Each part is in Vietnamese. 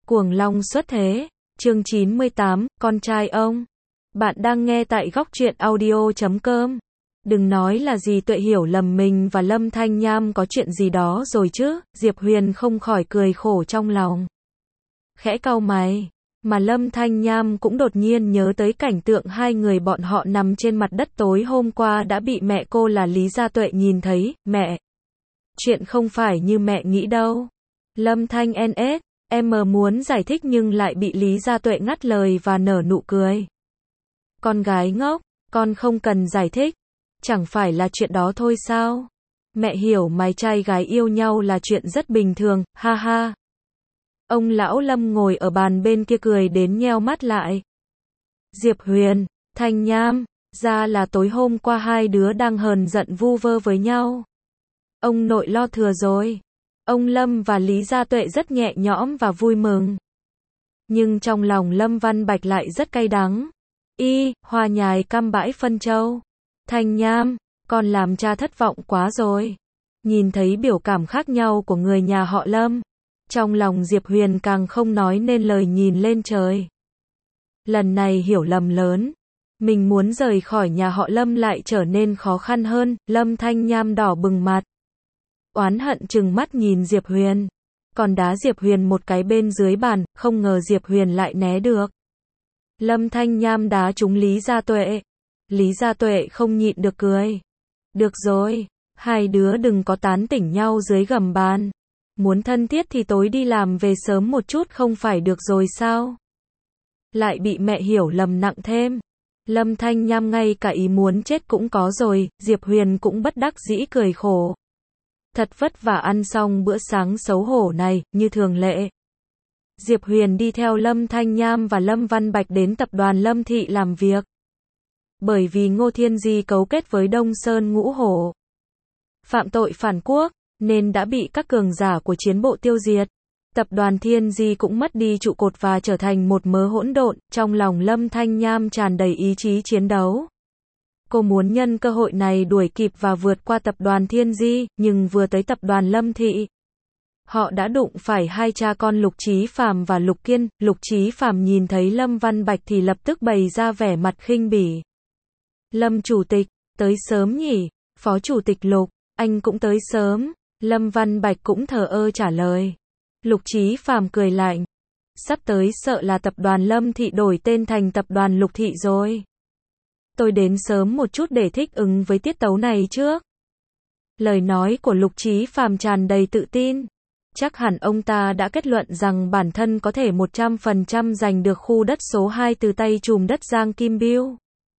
Cuồng long xuất thế, chương 98, con trai ông. Bạn đang nghe tại Góc Truyện Audio.com. Đừng nói là gì Tuệ hiểu lầm mình và Lâm Thanh Nham có chuyện gì đó rồi chứ, Diệp Huyền không khỏi cười khổ trong lòng. Khẽ cau mày, mà Lâm Thanh Nham cũng đột nhiên nhớ tới cảnh tượng hai người bọn họ nằm trên mặt đất tối hôm qua đã bị mẹ cô là Lý Gia Tuệ nhìn thấy. Mẹ, chuyện không phải như mẹ nghĩ đâu. Lâm Thanh NS, em muốn giải thích nhưng lại bị Lý Gia Tuệ ngắt lời và nở nụ cười. Con gái ngốc, con không cần giải thích. Chẳng phải là chuyện đó thôi sao? Mẹ hiểu mày trai gái yêu nhau là chuyện rất bình thường, ha ha. Ông lão Lâm ngồi ở bàn bên kia cười đến nheo mắt lại. Diệp Huyền, Thanh Nham, ra là tối hôm qua hai đứa đang hờn giận vu vơ với nhau. Ông nội lo thừa rồi. Ông Lâm và Lý Gia Tuệ rất nhẹ nhõm và vui mừng. Nhưng trong lòng Lâm Văn Bạch lại rất cay đắng. Hoa nhài căm bãi phân châu. Thanh Nham, con làm cha thất vọng quá rồi. Nhìn thấy biểu cảm khác nhau của người nhà họ Lâm, trong lòng Diệp Huyền càng không nói nên lời nhìn lên trời. Lần này hiểu lầm lớn. Mình muốn rời khỏi nhà họ Lâm lại trở nên khó khăn hơn. Lâm Thanh Nham đỏ bừng mặt, oán hận trừng mắt nhìn Diệp Huyền. Còn đá Diệp Huyền một cái bên dưới bàn, không ngờ Diệp Huyền lại né được. Lâm Thanh Nham đá trúng Lý Gia Tuệ. Lý Gia Tuệ không nhịn được cười. Được rồi, hai đứa đừng có tán tỉnh nhau dưới gầm bàn. Muốn thân thiết thì tối đi làm về sớm một chút không phải được rồi sao? Lại bị mẹ hiểu lầm nặng thêm. Lâm Thanh Nham ngay cả ý muốn chết cũng có rồi, Diệp Huyền cũng bất đắc dĩ cười khổ. Thật vất vả ăn xong bữa sáng xấu hổ này, như thường lệ. Diệp Huyền đi theo Lâm Thanh Nham và Lâm Văn Bạch đến tập đoàn Lâm Thị làm việc. Bởi vì Ngô Thiên Di cấu kết với Đông Sơn Ngũ Hổ, phạm tội phản quốc, nên đã bị các cường giả của chiến bộ tiêu diệt. Tập đoàn Thiên Di cũng mất đi trụ cột và trở thành một mớ hỗn độn. Trong lòng Lâm Thanh Nham tràn đầy ý chí chiến đấu. Cô muốn nhân cơ hội này đuổi kịp và vượt qua tập đoàn Thiên Di, nhưng vừa tới tập đoàn Lâm Thị, họ đã đụng phải hai cha con Lục Chí Phàm và Lục Kiên. Lục Chí Phàm nhìn thấy Lâm Văn Bạch thì lập tức bày ra vẻ mặt khinh bỉ. Lâm chủ tịch, tới sớm nhỉ? Phó chủ tịch Lục, anh cũng tới sớm. Lâm Văn Bạch cũng thờ ơ trả lời. Lục Chí Phàm cười lạnh. Sắp tới sợ là tập đoàn Lâm Thị đổi tên thành tập đoàn Lục Thị rồi. Tôi đến sớm một chút để thích ứng với tiết tấu này trước. Lời nói của Lục Chí Phàm tràn đầy tự tin. Chắc hẳn ông ta đã kết luận rằng bản thân có thể 100% giành được khu đất số 2 từ tay trùm đất Giang Kim Biêu.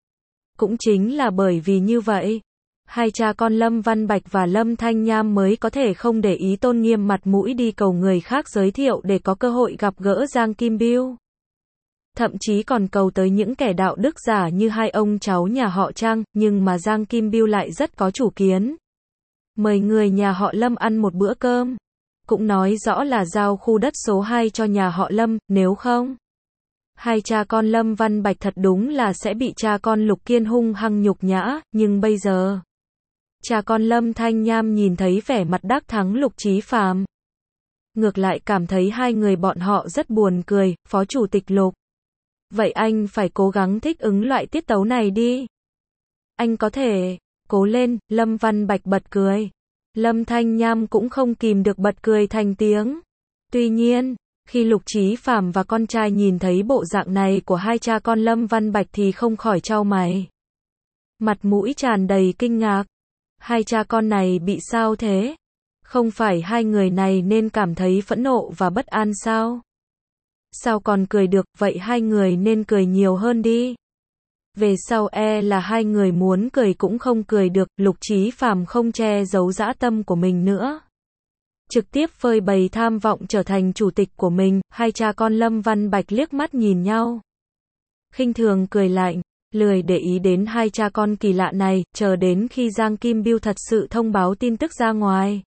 Cũng chính là bởi vì như vậy, hai cha con Lâm Văn Bạch và Lâm Thanh Nham mới có thể không để ý tôn nghiêm mặt mũi đi cầu người khác giới thiệu để có cơ hội gặp gỡ Giang Kim Biêu. Thậm chí còn cầu tới những kẻ đạo đức giả như hai ông cháu nhà họ Trang, nhưng mà Giang Kim Biêu lại rất có chủ kiến. Mời người nhà họ Lâm ăn một bữa cơm. Cũng nói rõ là giao khu đất số 2 cho nhà họ Lâm, nếu không, hai cha con Lâm Văn Bạch thật đúng là sẽ bị cha con Lục Kiên hung hăng nhục nhã. Nhưng bây giờ, cha con Lâm Thanh Nham nhìn thấy vẻ mặt đắc thắng Lục Chí Phàm, ngược lại cảm thấy hai người bọn họ rất buồn cười. Phó chủ tịch Lục, vậy anh phải cố gắng thích ứng loại tiết tấu này đi. Anh có thể, cố lên. Lâm Văn Bạch bật cười. Lâm Thanh Nham cũng không kìm được bật cười thành tiếng. Tuy nhiên, khi Lục Chí Phàm và con trai nhìn thấy bộ dạng này của hai cha con Lâm Văn Bạch thì không khỏi chau mày. Mặt mũi tràn đầy kinh ngạc. Hai cha con này bị sao thế? Không phải hai người này nên cảm thấy phẫn nộ và bất an sao? Sao còn cười được? Vậy hai người nên cười nhiều hơn đi. Về sau là hai người muốn cười cũng không cười được. Lục Chí Phàm không che giấu dã tâm của mình nữa, trực tiếp phơi bày tham vọng trở thành chủ tịch của mình. Hai cha con Lâm Văn Bạch liếc mắt nhìn nhau, khinh thường cười lạnh, lười để ý đến hai cha con kỳ lạ này, chờ đến khi Giang Kim Biêu thật sự thông báo tin tức ra ngoài,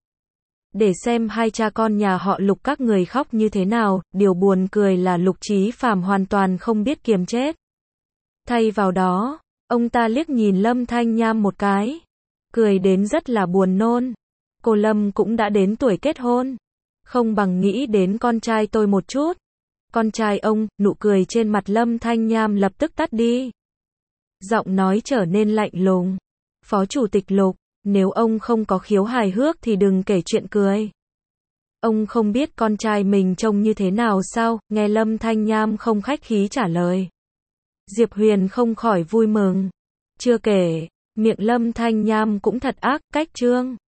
để xem hai cha con nhà họ Lục các người khóc như thế nào. Điều buồn cười là Lục Chí Phàm hoàn toàn không biết kiềm chết. Thay vào đó, ông ta liếc nhìn Lâm Thanh Nham một cái, cười đến rất là buồn nôn. Cô Lâm cũng đã đến tuổi kết hôn, không bằng nghĩ đến con trai tôi một chút. con trai ông, nụ cười trên mặt Lâm Thanh Nham lập tức tắt đi. Giọng nói trở nên lạnh lùng. Phó Chủ tịch Lục, nếu ông không có khiếu hài hước thì đừng kể chuyện cười. Ông không biết con trai mình trông như thế nào sao? Nghe Lâm Thanh Nham không khách khí trả lời. Diệp Huyền không khỏi vui mừng. Chưa kể, miệng Lâm Thanh Nham cũng thật ác, cách trương.